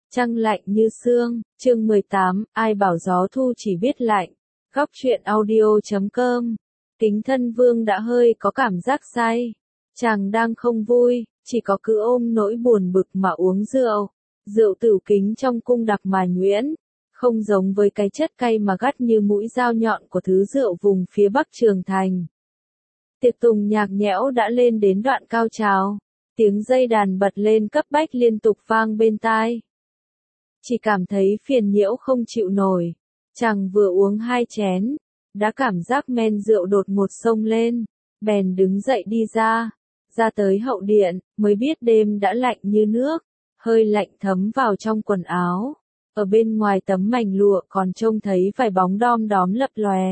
Trăng lạnh như sương, chương 18, ai bảo gió thu chỉ biết lạnh. Góc truyện audio.com. Kính Thân Vương đã hơi có cảm giác say. Chàng đang không vui, chỉ có cứ ôm nỗi buồn bực mà uống rượu. Rượu Tửu Kính trong cung đặc mà nhuyễn, không giống với cái chất cay mà gắt như mũi dao nhọn của thứ rượu vùng phía Bắc Trường Thành. Tiệc tùng nhạc nhẽo đã lên đến đoạn cao trào. Tiếng dây đàn bật lên cấp bách liên tục vang bên tai. Chỉ cảm thấy phiền nhiễu không chịu nổi. Chàng vừa uống 2 chén, đã cảm giác men rượu đột ngột xông lên, bèn đứng dậy đi ra tới hậu điện, mới biết đêm đã lạnh như nước, hơi lạnh thấm vào trong quần áo. Ở bên ngoài tấm mành lụa còn trông thấy vài bóng đom đóm lập lòe.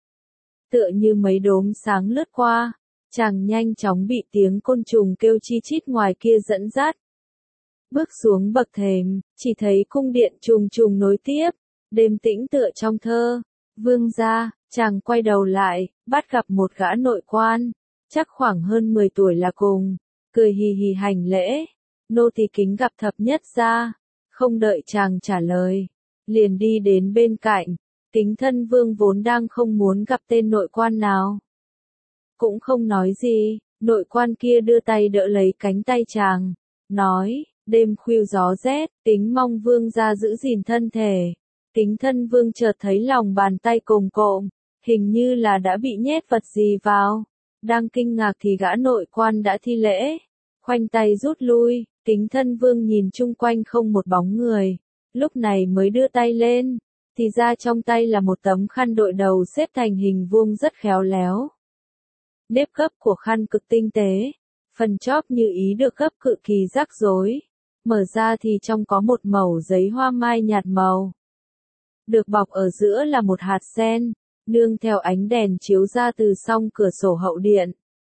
Tựa như mấy đốm sáng lướt qua, chàng nhanh chóng bị tiếng côn trùng kêu chi chít ngoài kia dẫn dắt. Bước xuống bậc thềm, chỉ thấy cung điện trùng trùng nối tiếp, đêm tĩnh tựa trong thơ. Vương gia, chàng quay đầu lại, bắt gặp một gã nội quan, chắc khoảng hơn 10 tuổi là cùng, cười hì hì hành lễ. Nô tỳ kính gặp thập nhất gia. Không đợi chàng trả lời, liền đi đến bên cạnh. Kính Thân Vương vốn đang không muốn gặp tên nội quan nào, cũng không nói gì. Nội quan kia đưa tay đỡ lấy cánh tay chàng, nói: đêm khuya gió rét, kính mong vương gia giữ gìn thân thể. Kính Thân Vương chợt thấy lòng bàn tay cồm cộm, hình như là đã bị nhét vật gì vào. Đang kinh ngạc thì gã nội quan đã thi lễ, khoanh tay rút lui. Kính Thân Vương nhìn chung quanh không một bóng người, lúc này mới đưa tay lên, thì ra trong tay là một tấm khăn đội đầu xếp thành hình vuông rất khéo léo. Nếp gấp của khăn cực tinh tế, phần chóp như ý được gấp cực kỳ rắc rối. Mở ra thì trong có một mẩu giấy hoa mai nhạt màu. Được bọc ở giữa là một hạt sen, nương theo ánh đèn chiếu ra từ song cửa sổ hậu điện.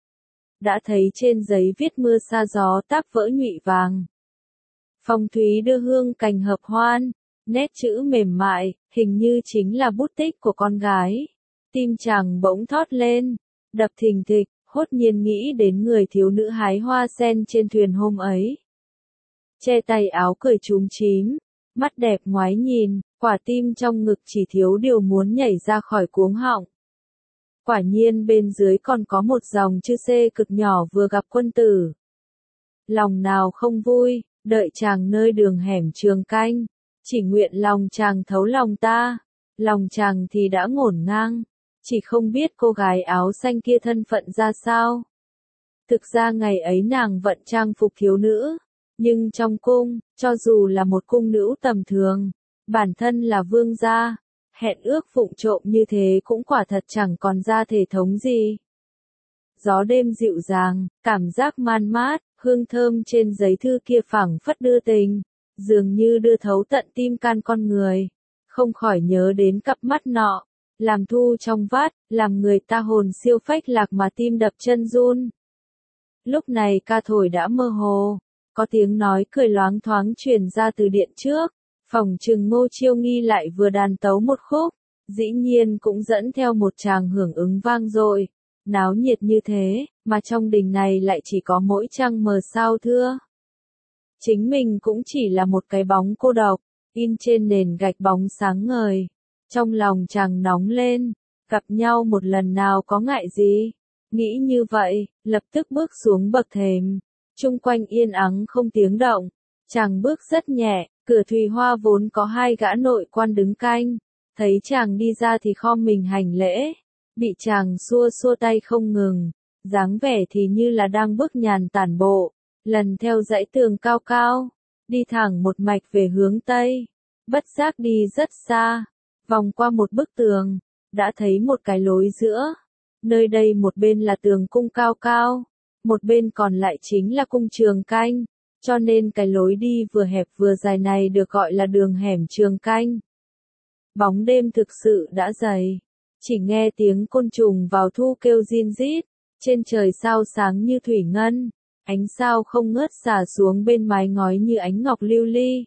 Đã thấy trên giấy viết mưa sa gió táp vỡ nhụy vàng. Phong thúy đưa hương cành hợp hoan, nét chữ mềm mại, hình như chính là bút tích của con gái. Tim chàng bỗng thót lên, đập thình thịch, hốt nhiên nghĩ đến người thiếu nữ hái hoa sen trên thuyền hôm ấy. Che tay áo cười chúm chím, mắt đẹp ngoái nhìn, quả tim trong ngực chỉ thiếu điều muốn nhảy ra khỏi cuống họng. Quả nhiên bên dưới còn có một dòng chữ C cực nhỏ vừa gặp quân tử. Lòng nào không vui, đợi chàng nơi đường hẻm Trường Canh, chỉ nguyện lòng chàng thấu lòng ta. Lòng chàng thì đã ngổn ngang, chỉ không biết cô gái áo xanh kia thân phận ra sao. Thực ra ngày ấy nàng vận trang phục thiếu nữ, nhưng trong cung, cho dù là một cung nữ tầm thường, bản thân là vương gia, hẹn ước phụng trộm như thế cũng quả thật chẳng còn ra thể thống gì. Gió đêm dịu dàng, cảm giác man mát, hương thơm trên giấy thư kia phảng phất đưa tình, dường như đưa thấu tận tim can con người. Không khỏi nhớ đến cặp mắt nọ, làm thu trong vát, làm người ta hồn siêu phách lạc mà tim đập chân run. Lúc này ca thổi đã mơ hồ, có tiếng nói cười loáng thoáng truyền ra từ điện trước. Phỏng chừng Ngô Chiêu Nghi lại vừa đàn tấu một khúc, dĩ nhiên cũng dẫn theo một tràng hưởng ứng vang dội, náo nhiệt như thế, mà trong đình này lại chỉ có mỗi trăng mờ sao thưa. Chính mình cũng chỉ là một cái bóng cô độc, in trên nền gạch bóng sáng ngời. Trong lòng chàng nóng lên, gặp nhau một lần nào có ngại gì. Nghĩ như vậy, lập tức bước xuống bậc thềm, chung quanh yên ắng không tiếng động. Chàng bước rất nhẹ. Cửa Thùy Hoa vốn có 2 gã nội quan đứng canh, thấy chàng đi ra thì khom mình hành lễ, bị chàng xua xua tay không ngừng, dáng vẻ thì như là đang bước nhàn tản bộ, lần theo dãy tường cao cao, đi thẳng một mạch về hướng Tây, bất giác đi rất xa, vòng qua một bức tường, đã thấy một cái lối giữa, nơi đây một bên là tường cung cao cao, một bên còn lại chính là cung Trường Canh. Cho nên cái lối đi vừa hẹp vừa dài này được gọi là đường hẻm Trường Canh. Bóng đêm thực sự đã dày, chỉ nghe tiếng côn trùng vào thu kêu rin rít, trên trời sao sáng như thủy ngân, ánh sao không ngớt xả xuống bên mái ngói như ánh ngọc lưu ly.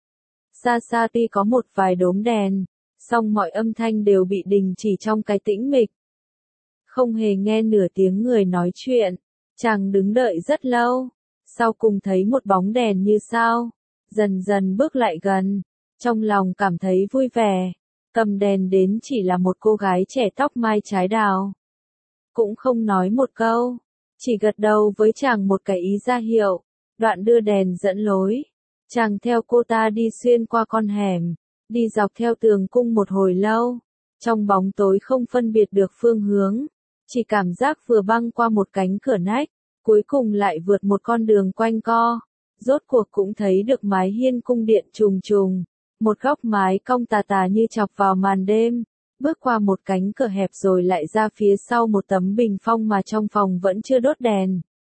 Xa xa tuy có một vài đốm đèn, song mọi âm thanh đều bị đình chỉ trong cái tĩnh mịch. Không hề nghe nửa tiếng người nói chuyện, chàng đứng đợi rất lâu. Sau cùng thấy một bóng đèn như sao, dần dần bước lại gần, trong lòng cảm thấy vui vẻ. Cầm đèn đến chỉ là một cô gái trẻ tóc mai trái đào. Cũng không nói một câu, chỉ gật đầu với chàng một cái ý ra hiệu, đoạn đưa đèn dẫn lối. Chàng theo cô ta đi xuyên qua con hẻm, đi dọc theo tường cung một hồi lâu, trong bóng tối không phân biệt được phương hướng, chỉ cảm giác vừa băng qua một cánh cửa nách, cuối cùng lại vượt một con đường quanh co, rốt cuộc cũng thấy được mái hiên cung điện trùng trùng, một góc mái cong tà tà như chọc vào màn đêm, bước qua một cánh cửa hẹp rồi lại ra phía sau một tấm bình phong mà trong phòng vẫn chưa đốt đèn.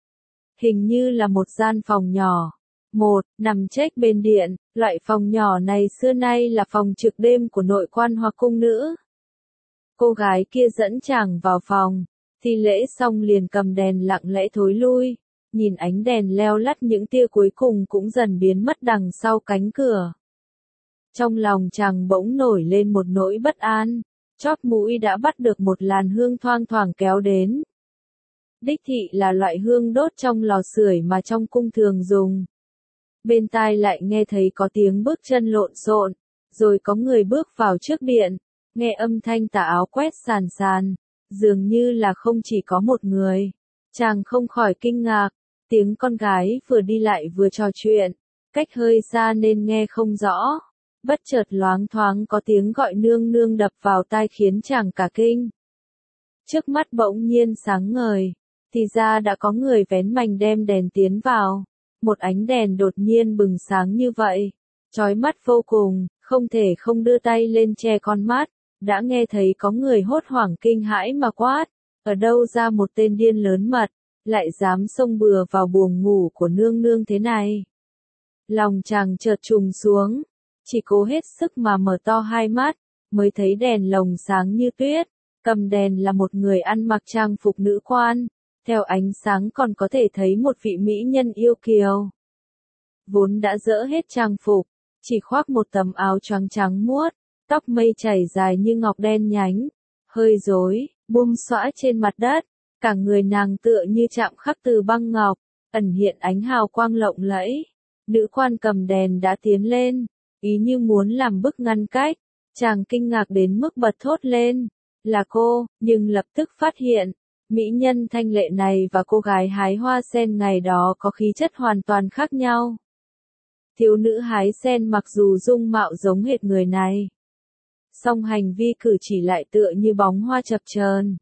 Hình như là một gian phòng nhỏ. Nằm chếch bên điện, loại phòng nhỏ này xưa nay là phòng trực đêm của nội quan hoặc cung nữ. Cô gái kia dẫn chàng vào phòng, thi lễ xong liền cầm đèn lặng lẽ thối lui, nhìn ánh đèn leo lắt những tia cuối cùng cũng dần biến mất đằng sau cánh cửa. Trong lòng chàng bỗng nổi lên một nỗi bất an, chóp mũi đã bắt được một làn hương thoang thoảng kéo đến. Đích thị là loại hương đốt trong lò sưởi mà trong cung thường dùng. Bên tai lại nghe thấy có tiếng bước chân lộn xộn, rồi có người bước vào trước điện, nghe âm thanh tà áo quét sàn sàn, dường như là không chỉ có một người. Chàng không khỏi kinh ngạc, tiếng con gái vừa đi lại vừa trò chuyện, cách hơi xa nên nghe không rõ. Bất chợt loáng thoáng có tiếng gọi nương nương đập vào tai khiến chàng cả kinh. Trước mắt bỗng nhiên sáng ngời, thì ra đã có người vén mành đem đèn tiến vào. Một ánh đèn đột nhiên bừng sáng như vậy, chói mắt vô cùng, không thể không đưa tay lên che con mắt, đã nghe thấy có người hốt hoảng kinh hãi mà quát, ở đâu ra một tên điên lớn mật, lại dám xông bừa vào buồng ngủ của nương nương thế này. Lòng chàng chợt trùng xuống, chỉ cố hết sức mà mở to hai mắt, mới thấy đèn lồng sáng như tuyết, cầm đèn là một người ăn mặc trang phục nữ quan. Theo ánh sáng còn có thể thấy một vị mỹ nhân yêu kiều. Vốn đã dỡ hết trang phục, chỉ khoác một tấm áo choàng trắng muốt, tóc mây chảy dài như ngọc đen nhánh, hơi rối, buông xõa trên mặt đất, cả người nàng tựa như chạm khắc từ băng ngọc, ẩn hiện ánh hào quang lộng lẫy. Nữ quan cầm đèn đã tiến lên, ý như muốn làm bức ngăn cách, chàng kinh ngạc đến mức bật thốt lên, là cô, nhưng lập tức phát hiện. Mỹ nhân thanh lệ này và cô gái hái hoa sen ngày đó có khí chất hoàn toàn khác nhau. Thiếu nữ hái sen mặc dù dung mạo giống hệt người này, song hành vi cử chỉ lại tựa như bóng hoa chập chờn.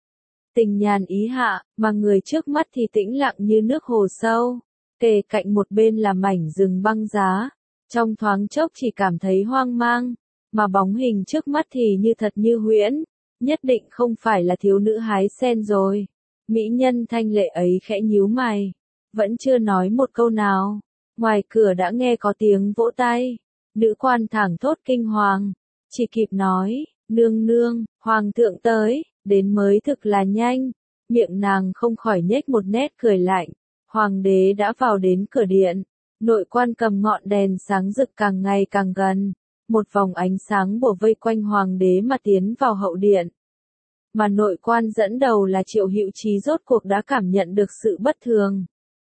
Tình nhàn ý hạ, mà người trước mắt thì tĩnh lặng như nước hồ sâu, kề cạnh một bên là mảnh rừng băng giá, trong thoáng chốc chỉ cảm thấy hoang mang, mà bóng hình trước mắt thì như thật như huyễn. Nhất định không phải là thiếu nữ hái sen rồi. Mỹ nhân thanh lệ ấy khẽ nhíu mày, vẫn chưa nói một câu nào. Ngoài cửa đã nghe có tiếng vỗ tay. Nữ quan thẳng thốt kinh hoàng, chỉ kịp nói, nương nương, hoàng thượng tới, đến mới thực là nhanh. Miệng nàng không khỏi nhếch một nét cười lạnh. Hoàng đế đã vào đến cửa điện. Nội quan cầm ngọn đèn sáng rực càng ngày càng gần. Một vòng ánh sáng bủa vây quanh hoàng đế mà tiến vào hậu điện. Mà nội quan dẫn đầu là Triệu Hữu Chí rốt cuộc đã cảm nhận được sự bất thường.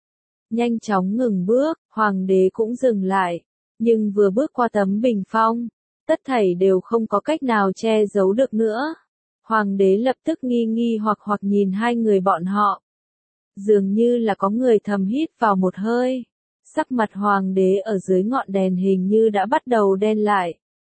Nhanh chóng ngừng bước, hoàng đế cũng dừng lại, nhưng vừa bước qua tấm bình phong, tất thảy đều không có cách nào che giấu được nữa. Hoàng đế lập tức nghi nghi hoặc nhìn hai người bọn họ. Dường như là có người thầm hít vào một hơi. Sắc mặt hoàng đế ở dưới ngọn đèn hình như đã bắt đầu đen lại.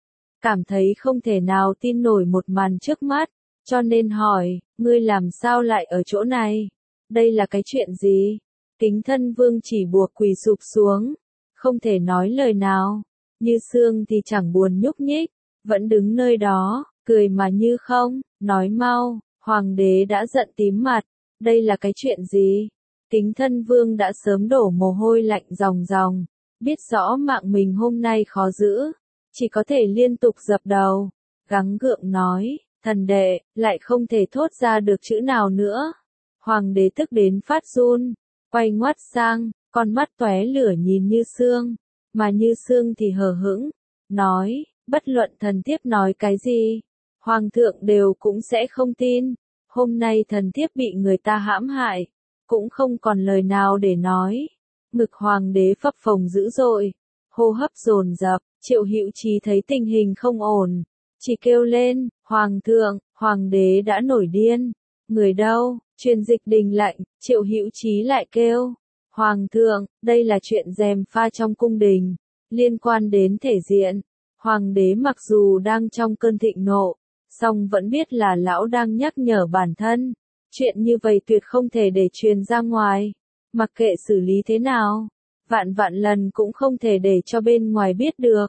Cảm thấy không thể nào tin nổi một màn trước mắt, cho nên hỏi, ngươi làm sao lại ở chỗ này? Đây là cái chuyện gì? Kính Thân Vương chỉ buộc quỳ sụp xuống, không thể nói lời nào. Như Sương thì chẳng buồn nhúc nhích, vẫn đứng nơi đó, cười mà như không, nói mau, hoàng đế đã giận tím mặt, đây là cái chuyện gì? Kính Thân Vương đã sớm đổ mồ hôi lạnh ròng ròng, biết rõ mạng mình hôm nay khó giữ, chỉ có thể liên tục dập đầu, gắng gượng nói, thần đệ, lại không thể thốt ra được chữ nào nữa. Hoàng đế tức đến phát run, quay ngoắt sang, con mắt tóe lửa nhìn Như Sương, mà Như Sương thì hờ hững, nói, bất luận thần thiếp nói cái gì, hoàng thượng đều cũng sẽ không tin, hôm nay thần thiếp bị người ta hãm hại, cũng không còn lời nào để nói. Ngực hoàng đế phập phồng dữ dội, hô hấp dồn dập, Triệu Hữu Chí thấy tình hình không ổn, chỉ kêu lên, Hoàng thượng, Hoàng đế đã nổi điên, người đâu, truyền dịch đình lệnh, Triệu Hữu Chí lại kêu, Hoàng thượng, đây là chuyện gièm pha trong cung đình, liên quan đến thể diện, Hoàng đế mặc dù đang trong cơn thịnh nộ, song vẫn biết là lão đang nhắc nhở bản thân, chuyện như vậy tuyệt không thể để truyền ra ngoài, mặc kệ xử lý thế nào, vạn vạn lần cũng không thể để cho bên ngoài biết được.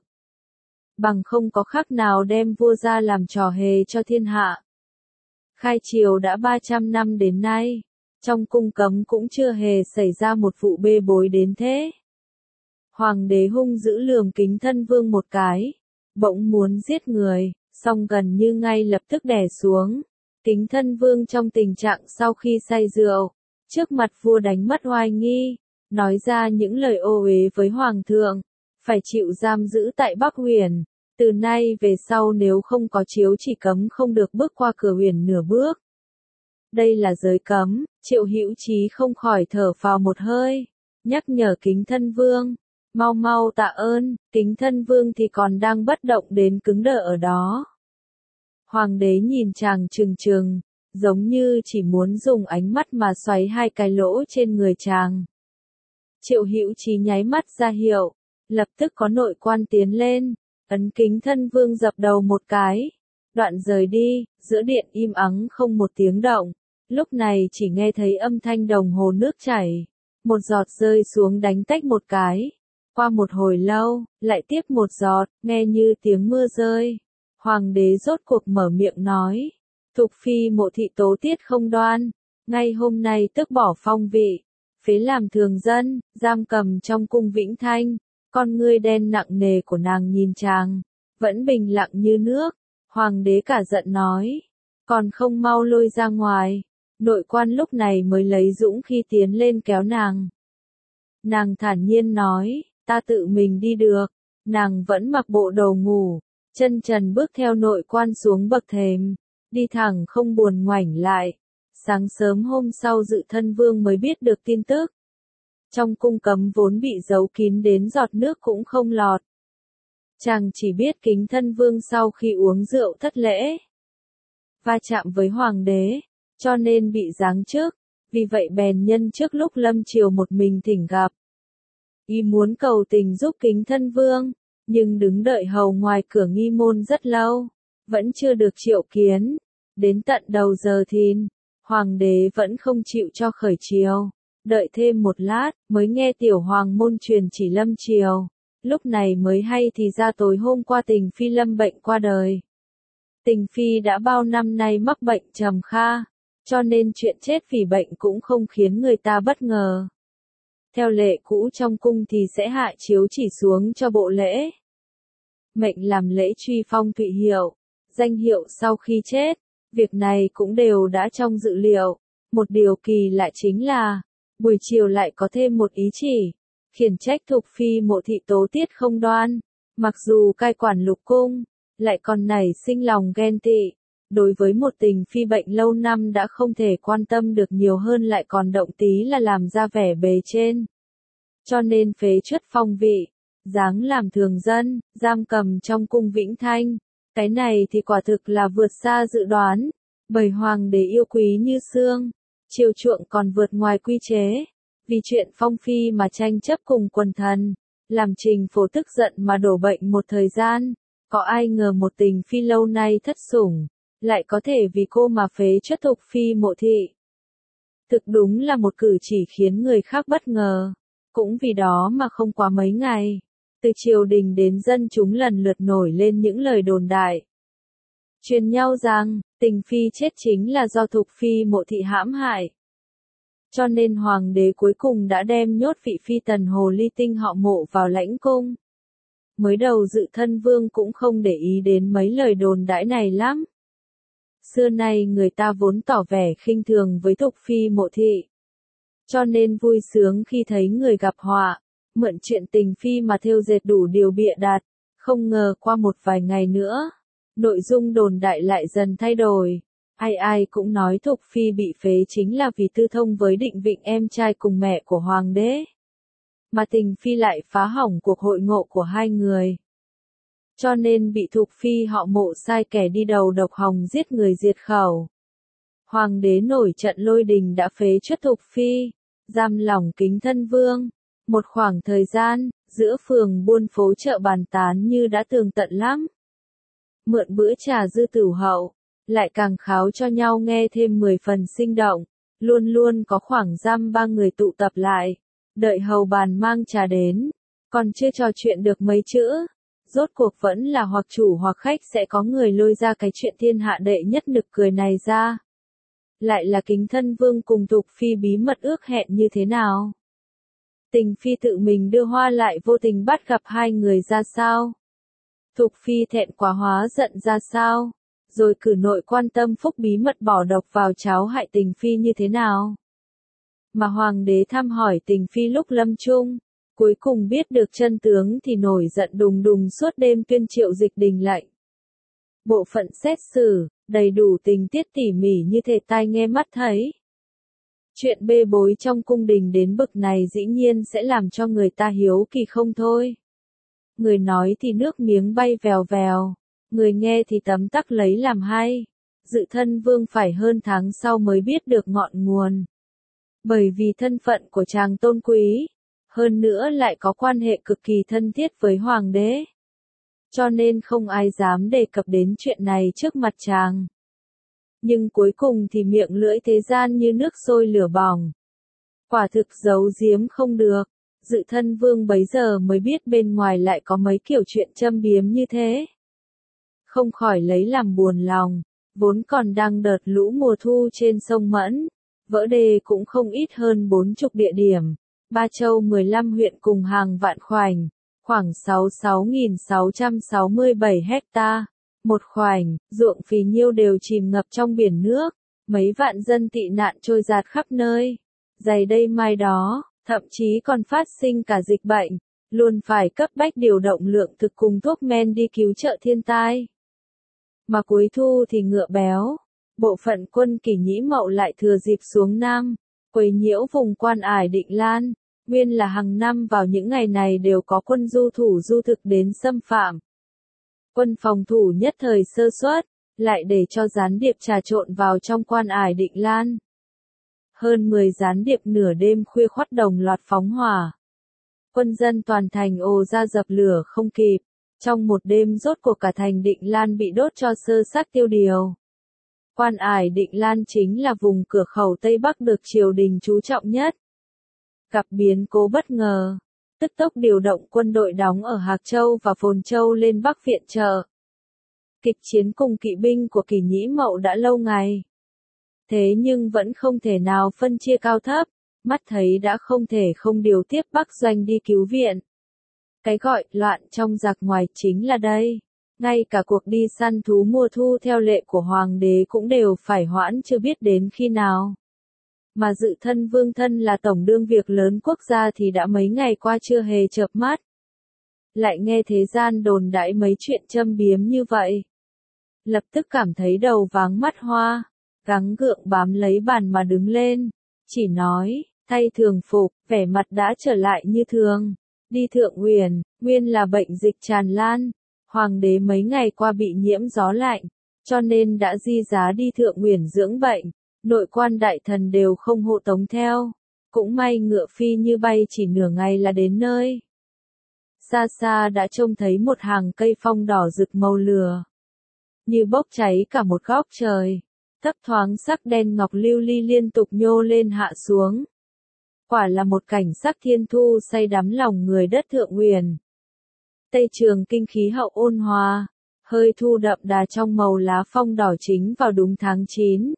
Bằng không có khác nào đem vua ra làm trò hề cho thiên hạ. Khai triều đã 300 năm đến nay, trong cung cấm cũng chưa hề xảy ra một vụ bê bối đến thế. Hoàng đế hung dữ lườm Kính Thân Vương một cái, bỗng muốn giết người, song gần như ngay lập tức đè xuống. Kính Thân Vương trong tình trạng sau khi say rượu, trước mặt vua đánh mất oai nghi, nói ra những lời ô uế với Hoàng thượng, phải chịu giam giữ tại Bắc Huyền. Từ nay về sau nếu không có chiếu chỉ cấm không được bước qua cửa huyền nửa bước. Đây là giới cấm, Triệu Hữu Chí không khỏi thở phào một hơi, nhắc nhở Kính Thân Vương, mau mau tạ ơn, Kính Thân Vương thì còn đang bất động đến cứng đờ ở đó. Hoàng đế nhìn chàng trừng trừng, giống như chỉ muốn dùng ánh mắt mà xoáy hai cái lỗ trên người chàng. Triệu Hữu Chí nháy mắt ra hiệu, lập tức có nội quan tiến lên, ấn Kính Thân Vương dập đầu một cái, đoạn rời đi, giữa điện im ắng không một tiếng động, lúc này chỉ nghe thấy âm thanh đồng hồ nước chảy, một giọt rơi xuống đánh tách một cái, qua một hồi lâu, lại tiếp một giọt, nghe như tiếng mưa rơi. Hoàng đế rốt cuộc mở miệng nói, Thục phi Mộ thị tố tiết không đoan, ngay hôm nay tức bỏ phong vị, phế làm thường dân, giam cầm trong cung Vĩnh Thanh. Con ngươi đen nặng nề của nàng nhìn chàng, vẫn bình lặng như nước. Hoàng đế cả giận nói, còn không mau lôi ra ngoài. Nội quan lúc này mới lấy dũng khi tiến lên kéo nàng. Nàng thản nhiên nói, ta tự mình đi được. Nàng vẫn mặc bộ đồ ngủ, chân trần bước theo nội quan xuống bậc thềm, đi thẳng không buồn ngoảnh lại. Sáng sớm hôm sau Dự Thân Vương mới biết được tin tức. Trong cung cấm vốn bị giấu kín đến giọt nước cũng không lọt. Chàng chỉ biết Kính Thân Vương sau khi uống rượu thất lễ, va chạm với Hoàng đế, cho nên bị giáng chức, vì vậy bèn nhân trước lúc lâm triều một mình thỉnh gặp. Y muốn cầu tình giúp Kính Thân Vương, nhưng đứng đợi hầu ngoài cửa nghi môn rất lâu, vẫn chưa được triệu kiến. Đến tận đầu giờ thìn, Hoàng đế vẫn không chịu cho khởi triều. Đợi thêm một lát, mới nghe tiểu hoàng môn truyền chỉ lâm triều. Lúc này mới hay thì ra tối hôm qua Tình Phi lâm bệnh qua đời. Tình Phi đã bao năm nay mắc bệnh trầm kha, cho nên chuyện chết vì bệnh cũng không khiến người ta bất ngờ. Theo lệ cũ trong cung thì sẽ hạ chiếu chỉ xuống cho bộ lễ. Mệnh làm lễ truy phong thụy hiệu, danh hiệu sau khi chết, việc này cũng đều đã trong dự liệu. Một điều kỳ lạ chính là, buổi chiều lại có thêm một ý chỉ, khiển trách Thục phi Mộ thị tố tiết không đoan, mặc dù cai quản lục cung, lại còn nảy sinh lòng ghen tị, đối với một Tình Phi bệnh lâu năm đã không thể quan tâm được nhiều hơn lại còn động tí là làm ra vẻ bề trên. Cho nên phế truất phong vị, giáng làm thường dân, giam cầm trong cung Vĩnh Thanh, cái này thì quả thực là vượt xa dự đoán, bởi Hoàng đế yêu quý như xương. Chiều chuộng còn vượt ngoài quy chế, vì chuyện phong phi mà tranh chấp cùng quần thần, làm Trình Phổ tức giận mà đổ bệnh một thời gian, có ai ngờ một Tình Phi lâu nay thất sủng, lại có thể vì cô mà phế truất Thục phi Mộ thị. Thực đúng là một cử chỉ khiến người khác bất ngờ, cũng vì đó mà không quá mấy ngày, từ triều đình đến dân chúng lần lượt nổi lên những lời đồn đại. Truyền nhau rằng, Tình Phi chết chính là do Thục phi Mộ thị hãm hại. Cho nên Hoàng đế cuối cùng đã đem nhốt vị phi tần hồ ly tinh họ Mộ vào lãnh cung. Mới đầu Dự Thân Vương cũng không để ý đến mấy lời đồn đãi này lắm. Xưa nay người ta vốn tỏ vẻ khinh thường với Thục phi Mộ thị. Cho nên vui sướng khi thấy người gặp họa, mượn chuyện Tình Phi mà thêu dệt đủ điều bịa đặt. Không ngờ qua một vài ngày nữa, nội dung đồn đại lại dần thay đổi. Ai ai cũng nói Thục phi bị phế chính là vì tư thông với Định Vịnh em trai cùng mẹ của Hoàng đế. mà Tình Phi lại phá hỏng cuộc hội ngộ của hai người. Cho nên bị Thục Phi họ Mộ sai kẻ đi đầu độc hòng giết người diệt khẩu. Hoàng đế nổi trận lôi đình đã phế truất Thục Phi, giam lỏng Kính Thân Vương. Một khoảng thời gian, giữa phường buôn phố chợ bàn tán như đã tường tận lắm. Mượn bữa trà dư tửu hậu, lại càng kháo cho nhau nghe thêm 10 phần sinh động, luôn luôn có khoảng dăm ba người tụ tập lại, đợi hầu bàn mang trà đến, còn chưa trò chuyện được mấy chữ, rốt cuộc vẫn là hoặc chủ hoặc khách sẽ có người lôi ra cái chuyện thiên hạ đệ nhất nực cười này ra. Lại là Kính Thân Vương cùng Thục Phi bí mật ước hẹn như thế nào? Tình Phi tự mình đưa hoa lại vô tình bắt gặp hai người ra sao? Thục Phi thẹn quá hóa giận ra sao? Rồi cử nội quan tâm phúc bí mật bỏ độc vào cháo hại Tình Phi như thế nào? Mà Hoàng đế thăm hỏi Tình Phi lúc lâm chung, cuối cùng biết được chân tướng thì nổi giận đùng đùng suốt đêm tuyên triệu dịch đình lệnh. Bộ phận xét xử, đầy đủ tình tiết tỉ mỉ như thể tai nghe mắt thấy. Chuyện bê bối trong cung đình đến bực này dĩ nhiên sẽ làm cho người ta hiếu kỳ không thôi. Người nói thì nước miếng bay vèo vèo, người nghe thì tấm tắc lấy làm hay. Dự Thân Vương phải hơn tháng sau mới biết được ngọn nguồn. Bởi vì thân phận của chàng tôn quý, hơn nữa lại có quan hệ cực kỳ thân thiết với Hoàng đế. Cho nên không ai dám đề cập đến chuyện này trước mặt chàng. Nhưng cuối cùng thì miệng lưỡi thế gian như nước sôi lửa bỏng. Quả thực giấu giếm không được. Dự Thân Vương bấy giờ mới biết bên ngoài lại có mấy kiểu chuyện châm biếm như thế. Không khỏi lấy làm buồn lòng, vốn còn đang đợt lũ mùa thu trên sông Mẫn, vỡ đê cũng không ít hơn 40 địa điểm, Ba Châu 15 huyện cùng hàng vạn khoảnh, khoảng 66.667 hecta. Một khoảnh, ruộng phì nhiêu đều chìm ngập trong biển nước, mấy vạn dân tị nạn trôi dạt khắp nơi, giày đây mai đó, thậm chí còn phát sinh cả dịch bệnh, luôn phải cấp bách điều động lượng thực cùng thuốc men đi cứu trợ thiên tai. Mà cuối thu thì ngựa béo, bộ phận quân Kỷ Nhĩ Mậu lại thừa dịp xuống Nam, quấy nhiễu vùng Quan Ải Định Lan, nguyên là hàng năm vào những ngày này đều có quân du thủ du thực đến xâm phạm. Quân phòng thủ nhất thời sơ suất, lại để cho gián điệp trà trộn vào trong Quan Ải Định Lan. Hơn 10 gián điệp nửa đêm khuya khoắt đồng loạt phóng hỏa. Quân dân toàn thành ồ ra dập lửa không kịp, trong một đêm rốt cuộc cả thành Định Lan bị đốt cho sơ xác tiêu điều. Quan Ải Định Lan chính là vùng cửa khẩu Tây Bắc được triều đình chú trọng nhất. Gặp biến cố bất ngờ, tức tốc điều động quân đội đóng ở Hạc Châu và Phồn Châu lên Bắc viện trợ. Kịch chiến cùng kỵ binh của Kỷ Nhĩ Mậu đã lâu ngày. Thế nhưng vẫn không thể nào phân chia cao thấp, mắt thấy đã không thể không điều tiếp Bắc doanh đi cứu viện. Cái gọi loạn trong giặc ngoài chính là đây. Ngay cả cuộc đi săn thú mùa thu theo lệ của Hoàng đế cũng đều phải hoãn chưa biết đến khi nào. Mà Dự Thân Vương thân là tổng đương việc lớn quốc gia thì đã mấy ngày qua chưa hề chợp mắt. Lại nghe thế gian đồn đãi mấy chuyện châm biếm như vậy. Lập tức cảm thấy đầu váng mắt hoa, gắng gượng bám lấy bàn mà đứng lên. Chỉ nói, thay thường phục, vẻ mặt đã trở lại như thường. Đi Thượng Uyển, nguyên là bệnh dịch tràn lan. Hoàng đế mấy ngày qua bị nhiễm gió lạnh, cho nên đã di giá đi Thượng Uyển dưỡng bệnh. Nội quan đại thần đều không hộ tống theo. Cũng may ngựa phi như bay chỉ nửa ngày là đến nơi. Xa xa đã trông thấy một hàng cây phong đỏ rực màu lửa. Như bốc cháy cả một góc trời. Thấp thoáng sắc đen ngọc lưu ly liên tục nhô lên hạ xuống. Quả là một cảnh sắc thiên thu say đắm lòng người đất Thượng Uyển. Tây Trường kinh khí hậu ôn hòa, hơi thu đậm đà trong màu lá phong đỏ chính vào đúng tháng 9.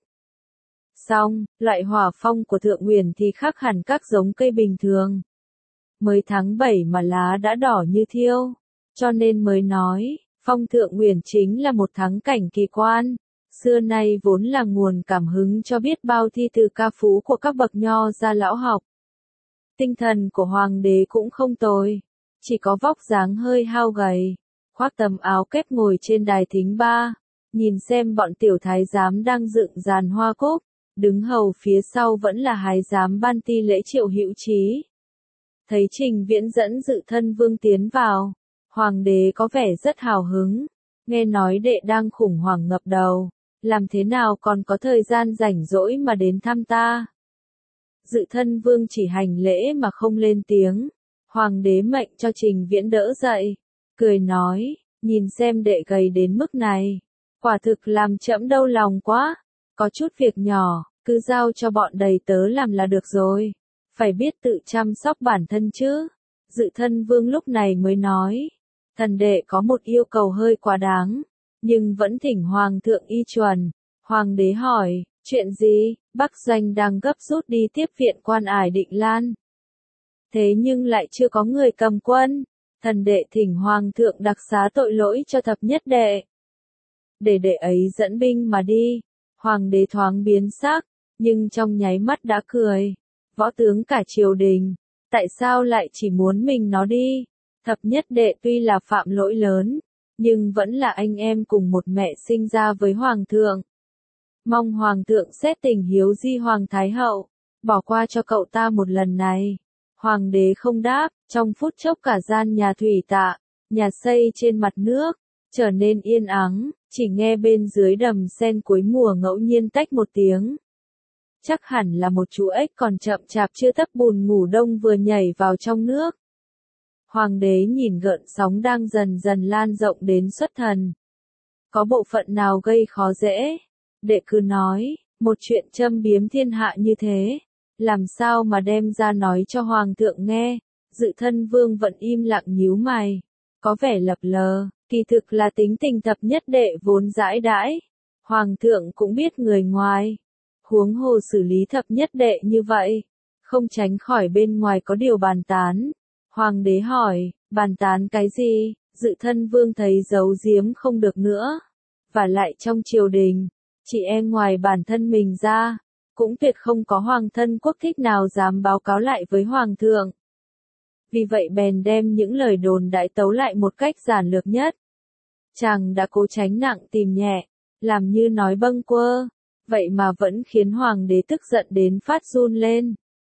Song, loại hỏa phong của Thượng Uyển thì khác hẳn các giống cây bình thường. Mới tháng 7 mà lá đã đỏ như thiêu, cho nên mới nói, phong Thượng Uyển chính là một thắng cảnh kỳ quan. Xưa nay vốn là nguồn cảm hứng cho biết bao thi từ ca phú của các bậc nho gia lão học. Tinh thần của Hoàng đế cũng không tồi, chỉ có vóc dáng hơi hao gầy, khoác tấm áo kép ngồi trên đài thính ba, nhìn xem bọn tiểu thái giám đang dựng dàn hoa cúc, đứng hầu phía sau vẫn là thái giám Ban Ti Lễ Triệu Hữu Trí. Thấy Trình Viễn dẫn Dự Thân Vương tiến vào, hoàng đế có vẻ rất hào hứng, nghe nói đệ đang khủng hoảng ngập đầu, làm thế nào còn có thời gian rảnh rỗi mà đến thăm ta. Dự Thân Vương chỉ hành lễ mà không lên tiếng, hoàng đế mệnh cho Trình Viễn đỡ dậy, cười nói, nhìn xem đệ gầy đến mức này, quả thực làm trẫm đau lòng quá, có chút việc nhỏ, cứ giao cho bọn đầy tớ làm là được rồi, phải biết tự chăm sóc bản thân chứ. Dự Thân Vương lúc này mới nói, thần đệ có một yêu cầu hơi quá đáng, nhưng vẫn thỉnh hoàng thượng y chuẩn. Hoàng đế hỏi, chuyện gì? Bắc Doanh đang gấp rút đi tiếp viện Quan Ải Định Lan. Thế nhưng lại chưa có người cầm quân, thần đệ thỉnh hoàng thượng đặc xá tội lỗi cho thập nhất đệ. Để đệ ấy dẫn binh mà đi. Hoàng đế thoáng biến sắc, nhưng trong nháy mắt đã cười. Võ tướng cả triều đình, tại sao lại chỉ muốn mình nó đi? Thập nhất đệ tuy là phạm lỗi lớn, nhưng vẫn là anh em cùng một mẹ sinh ra với hoàng thượng. Mong hoàng thượng xét tình hiếu di hoàng thái hậu, bỏ qua cho cậu ta một lần này. Hoàng đế không đáp, trong phút chốc cả gian nhà thủy tạ, nhà xây trên mặt nước, trở nên yên ắng, chỉ nghe bên dưới đầm sen cuối mùa ngẫu nhiên tách một tiếng. Chắc hẳn là một chú ếch còn chậm chạp chưa tấp bùn ngủ đông vừa nhảy vào trong nước. Hoàng đế nhìn gợn sóng đang dần dần lan rộng đến xuất thần. Có bộ phận nào gây khó dễ? Đệ cứ nói, một chuyện châm biếm thiên hạ như thế, làm sao mà đem ra nói cho hoàng thượng nghe? Dự Thân Vương vẫn im lặng nhíu mày, có vẻ lập lờ, kỳ thực là tính tình thập nhất đệ vốn dãi đãi. Hoàng thượng cũng biết người ngoài, huống hồ xử lý thập nhất đệ như vậy, không tránh khỏi bên ngoài có điều bàn tán. Hoàng đế hỏi, bàn tán cái gì? Dự Thân Vương thấy giấu giếm không được nữa. Và lại trong triều đình, chỉ e ngoài bản thân mình ra, cũng tuyệt không có hoàng thân quốc thích nào dám báo cáo lại với hoàng thượng. Vì vậy bèn đem những lời đồn đại tấu lại một cách giản lược nhất. Chàng đã cố tránh nặng tìm nhẹ, làm như nói bâng quơ, vậy mà vẫn khiến hoàng đế tức giận đến phát run lên.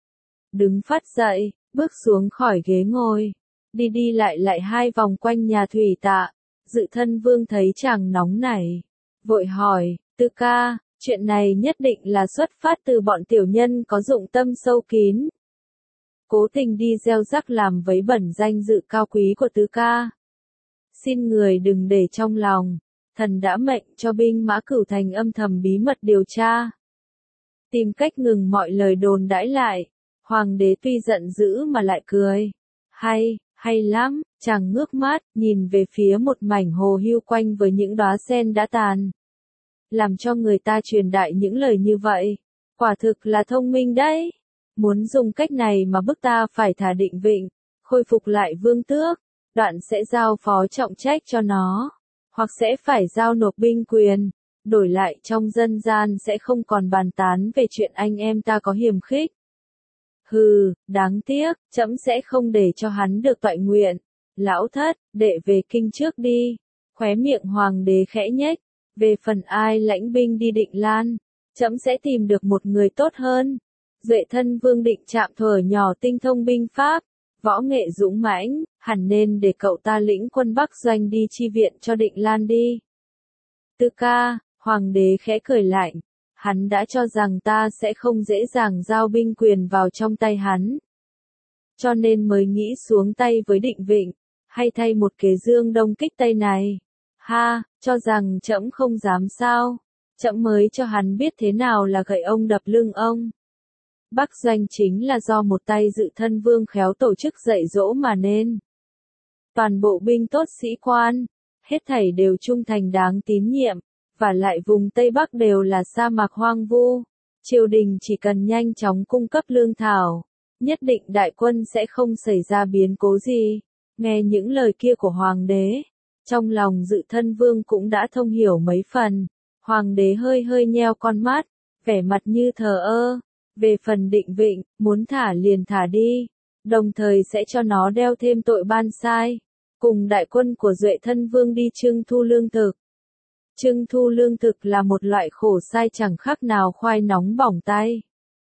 Đứng phát dậy, bước xuống khỏi ghế ngồi, đi đi lại lại 2 vòng quanh nhà thủy tạ. Dự Thân Vương thấy chàng nóng nảy, vội hỏi, Tư ca, chuyện này nhất định là xuất phát từ bọn tiểu nhân có dụng tâm sâu kín. Cố tình đi gieo rắc làm vấy bẩn danh dự cao quý của Tư ca. Xin người đừng để trong lòng, thần đã mệnh cho binh mã Cửu Thành âm thầm bí mật điều tra. Tìm cách ngừng mọi lời đồn đãi lại. Hoàng đế tuy giận dữ mà lại cười. Hay lắm, chàng ngước mắt, nhìn về phía một mảnh hồ hưu quanh với những đóa sen đã tàn. Làm cho người ta truyền đại những lời như vậy. Quả thực là thông minh đấy. Muốn dùng cách này mà bức ta phải thả Định Vịnh, khôi phục lại vương tước, đoạn sẽ giao phó trọng trách cho nó. Hoặc sẽ phải giao nộp binh quyền, đổi lại trong dân gian sẽ không còn bàn tán về chuyện anh em ta có hiềm khích. Hừ, đáng tiếc, trẫm sẽ không để cho hắn được toại nguyện. Lão thất, đệ về kinh trước đi. Khóe miệng hoàng đế khẽ nhếch. Về phần ai lãnh binh đi Định Lan, trẫm sẽ tìm được một người tốt hơn. Duệ Thân Vương Định Trạm thuở nhỏ tinh thông binh pháp, võ nghệ dũng mãnh, hẳn nên để cậu ta lĩnh quân Bắc Doanh đi chi viện cho Định Lan đi. Tư ca, hoàng đế khẽ cười lạnh. Hắn đã cho rằng ta sẽ không dễ dàng giao binh quyền vào trong tay hắn. Cho nên mới nghĩ xuống tay với Định Vịnh, hay thay một kế Dương Đông kích Tây này. Ha, cho rằng trẫm không dám sao, trẫm mới cho hắn biết thế nào là gậy ông đập lưng ông. Bắc Doanh chính là do một tay Dự Thân Vương khéo tổ chức dạy dỗ mà nên. Toàn bộ binh tốt sĩ quan, hết thảy đều trung thành đáng tín nhiệm. Và lại vùng Tây Bắc đều là sa mạc hoang vu, triều đình chỉ cần nhanh chóng cung cấp lương thảo, nhất định đại quân sẽ không xảy ra biến cố gì. Nghe những lời kia của hoàng đế, trong lòng Dự Thân Vương cũng đã thông hiểu mấy phần. Hoàng đế hơi hơi nheo con mắt, vẻ mặt như thờ ơ. Về phần Định Vịnh, muốn thả liền thả đi, đồng thời sẽ cho nó đeo thêm tội ban sai, cùng đại quân của Duệ Thân Vương đi trưng thu lương thực. Trưng thu lương thực là một loại khổ sai chẳng khác nào khoai nóng bỏng tay.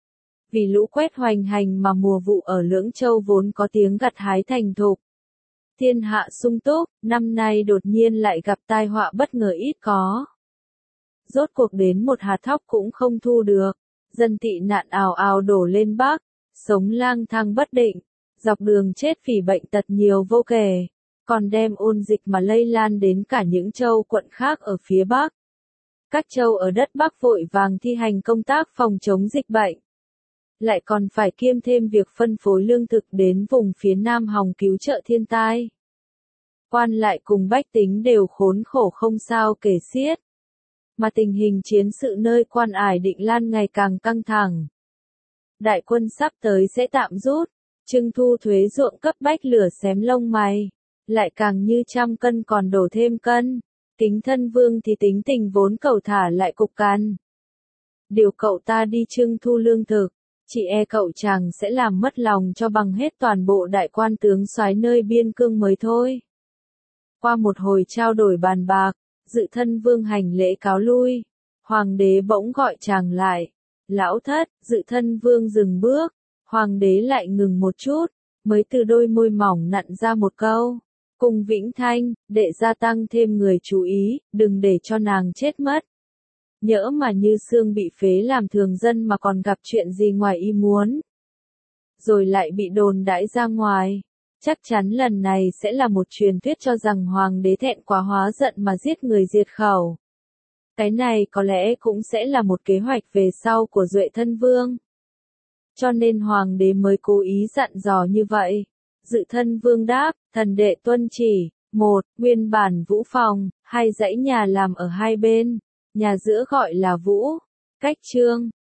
Vì lũ quét hoành hành mà mùa vụ ở Lưỡng Châu vốn có tiếng gặt hái thành thục. Thiên hạ sung túc, năm nay đột nhiên lại gặp tai họa bất ngờ ít có. Rốt cuộc đến một hạt thóc cũng không thu được, dân tị nạn ào ào đổ lên Bắc, sống lang thang bất định, dọc đường chết vì bệnh tật nhiều vô kể, còn đem ôn dịch mà lây lan đến cả những châu quận khác ở phía Bắc. Các châu ở đất Bắc vội vàng thi hành công tác phòng chống dịch bệnh. Lại còn phải kiêm thêm việc phân phối lương thực đến vùng phía Nam hòng cứu trợ thiên tai. Quan lại cùng bách tính đều khốn khổ không sao kể xiết. Mà tình hình chiến sự nơi Quan Ải Định Lan ngày càng căng thẳng. Đại quân sắp tới sẽ tạm rút, trưng thu thuế ruộng cấp bách lửa xém lông mày, lại càng như trăm cân còn đổ thêm cân. Kính Thân Vương thì tính tình vốn cẩu thả lại cục cằn. Điều cậu ta đi trưng thu lương thực, chị e cậu chàng sẽ làm mất lòng cho bằng hết toàn bộ đại quan tướng soái nơi biên cương mới thôi. Qua một hồi trao đổi bàn bạc, Dự Thân Vương hành lễ cáo lui. Hoàng đế bỗng gọi chàng lại. Lão thất, Dự Thân Vương dừng bước. Hoàng đế lại ngừng một chút, mới từ đôi môi mỏng nặn ra một câu. Cùng Vĩnh Thanh, để gia tăng thêm người chú ý, đừng để cho nàng chết mất. Nhỡ mà Như Xương bị phế làm thường dân mà còn gặp chuyện gì ngoài ý muốn. Rồi lại bị đồn đãi ra ngoài. Chắc chắn lần này sẽ là một truyền thuyết cho rằng hoàng đế thẹn quá hóa giận mà giết người diệt khẩu. Cái này có lẽ cũng sẽ là một kế hoạch về sau của Duệ Thân Vương. Cho nên hoàng đế mới cố ý dặn dò như vậy. Dự Thân Vương đáp, thần đệ tuân chỉ. 1. Nguyên bản vũ phòng, hai dãy nhà làm ở hai bên. Nhà giữa gọi là vũ, cách trương,